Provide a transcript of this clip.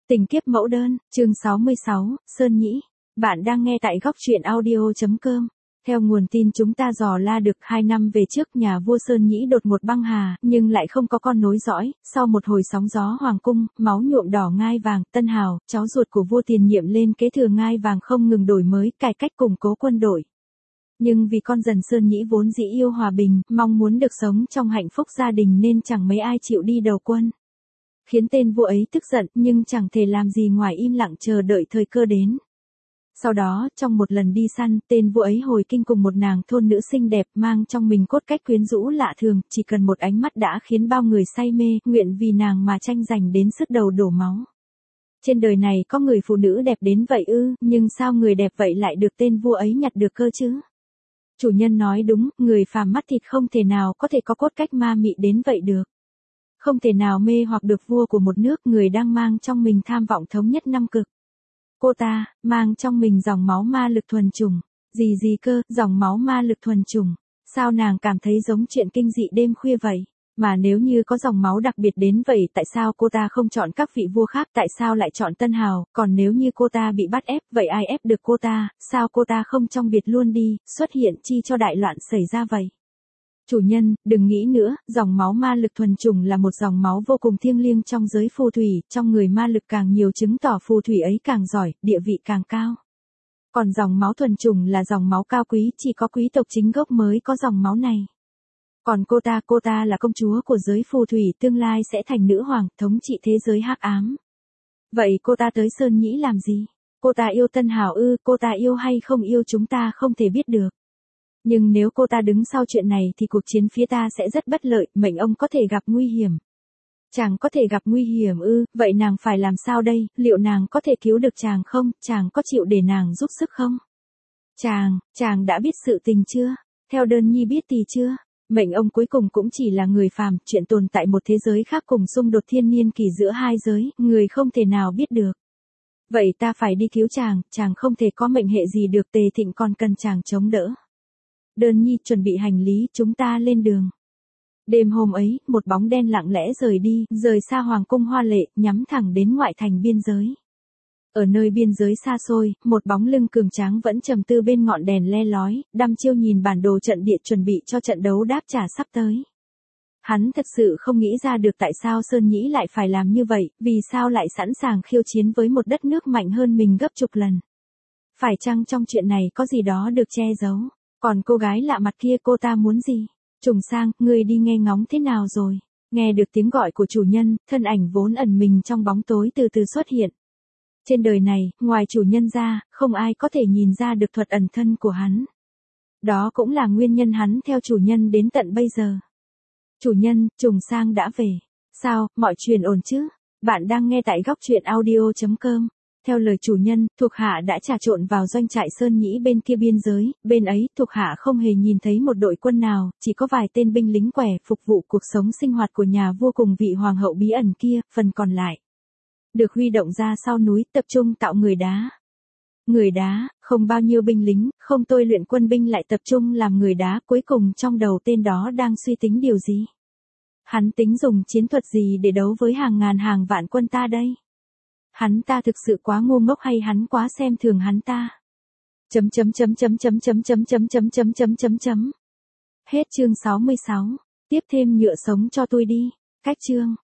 Tình kiếp mẫu đơn, chương 66, Sơn Nhĩ. Bạn đang nghe tại góc truyện audio.com. Theo nguồn tin chúng ta dò la được 2 năm về trước nhà vua Sơn Nhĩ đột ngột băng hà, nhưng lại không có con nối dõi, sau một hồi sóng gió hoàng cung, máu nhuộm đỏ ngai vàng, Tân Hào, cháu ruột của vua tiền nhiệm lên kế thừa ngai vàng không ngừng đổi mới, cải cách củng cố quân đội. Nhưng vì con dần Sơn Nhĩ vốn dĩ yêu hòa bình, mong muốn được sống trong hạnh phúc gia đình nên chẳng mấy ai chịu đi đầu quân. Khiến tên vua ấy tức giận nhưng chẳng thể làm gì ngoài im lặng chờ đợi thời cơ đến. Sau đó, trong một lần đi săn, tên vua ấy hồi kinh cùng một nàng thôn nữ xinh đẹp mang trong mình cốt cách quyến rũ lạ thường, chỉ cần một ánh mắt đã khiến bao người say mê, nguyện vì nàng mà tranh giành đến sứt đầu đổ máu. Trên đời này có người phụ nữ đẹp đến vậy ư, nhưng sao người đẹp vậy lại được tên vua ấy nhặt được cơ chứ? Chủ nhân nói đúng, người phàm mắt thịt không thể nào có thể có cốt cách ma mị đến vậy được. Không thể nào mê hoặc được vua của một nước, người đang mang trong mình tham vọng thống nhất năm cực. Cô ta, mang trong mình dòng máu ma lực thuần chủng. Gì cơ, dòng máu ma lực thuần chủng. Sao nàng cảm thấy giống chuyện kinh dị đêm khuya vậy? Mà nếu như có dòng máu đặc biệt đến vậy tại sao cô ta không chọn các vị vua khác, tại sao lại chọn Tân Hào, còn nếu như cô ta bị bắt ép, vậy ai ép được cô ta, sao cô ta không trong biệt luôn đi, xuất hiện chi cho đại loạn xảy ra vậy? Chủ nhân, đừng nghĩ nữa, dòng máu ma lực thuần chủng là một dòng máu vô cùng thiêng liêng trong giới phù thủy, trong người ma lực càng nhiều chứng tỏ phù thủy ấy càng giỏi, địa vị càng cao. Còn dòng máu thuần chủng là dòng máu cao quý, chỉ có quý tộc chính gốc mới có dòng máu này. Còn cô ta là công chúa của giới phù thủy, tương lai sẽ thành nữ hoàng, thống trị thế giới hắc ám. Vậy cô ta tới Sơn Nhĩ làm gì? Cô ta yêu Tân Hào ư, cô ta yêu hay không yêu chúng ta không thể biết được. Nhưng nếu cô ta đứng sau chuyện này thì cuộc chiến phía ta sẽ rất bất lợi, mệnh ông có thể gặp nguy hiểm. Chàng có thể gặp nguy hiểm ư, vậy nàng phải làm sao đây, liệu nàng có thể cứu được chàng không, chàng có chịu để nàng giúp sức không? Chàng đã biết sự tình chưa? Theo Đơn Nhi biết thì chưa? Mệnh ông cuối cùng cũng chỉ là người phàm, chuyện tồn tại một thế giới khác cùng xung đột thiên niên kỷ giữa hai giới, người không thể nào biết được. Vậy ta phải đi cứu chàng không thể có mệnh hệ gì được, Tề Thịnh còn cần chàng chống đỡ. Đơn Nhi chuẩn bị hành lý, chúng ta lên đường. Đêm hôm ấy, một bóng đen lặng lẽ rời đi, rời xa hoàng cung hoa lệ, nhắm thẳng đến ngoại thành biên giới. Ở nơi biên giới xa xôi, một bóng lưng cường tráng vẫn trầm tư bên ngọn đèn le lói, đăm chiêu nhìn bản đồ trận địa chuẩn bị cho trận đấu đáp trả sắp tới. Hắn thực sự không nghĩ ra được tại sao Sơn Nhĩ lại phải làm như vậy, vì sao lại sẵn sàng khiêu chiến với một đất nước mạnh hơn mình gấp chục lần. Phải chăng trong chuyện này có gì đó được che giấu? Còn cô gái lạ mặt kia, cô ta muốn gì? Trùng Sang, ngươi đi nghe ngóng thế nào rồi? Nghe được tiếng gọi của chủ nhân, thân ảnh vốn ẩn mình trong bóng tối từ từ xuất hiện. Trên đời này, ngoài chủ nhân ra, không ai có thể nhìn ra được thuật ẩn thân của hắn. Đó cũng là nguyên nhân hắn theo chủ nhân đến tận bây giờ. Chủ nhân, Trùng Sang đã về. Sao, mọi chuyện ổn chứ? Bạn đang nghe tại góc truyện audio.com. Theo lời chủ nhân, thuộc hạ đã trà trộn vào doanh trại Sơn Nhĩ bên kia biên giới, bên ấy, thuộc hạ không hề nhìn thấy một đội quân nào, chỉ có vài tên binh lính quẻ phục vụ cuộc sống sinh hoạt của nhà vua cùng vị hoàng hậu bí ẩn kia, phần còn lại được huy động ra sau núi, tập trung tạo người đá. Người đá, không bao nhiêu binh lính, không tôi luyện quân binh lại tập trung làm người đá, cuối cùng trong đầu tên đó đang suy tính điều gì? Hắn tính dùng chiến thuật gì để đấu với hàng ngàn hàng vạn quân ta đây? Hắn ta thực sự quá ngu ngốc hay hắn quá xem thường hắn ta? Hết chương 66. Tiếp thêm nhựa sống cho tôi đi. Cách chương.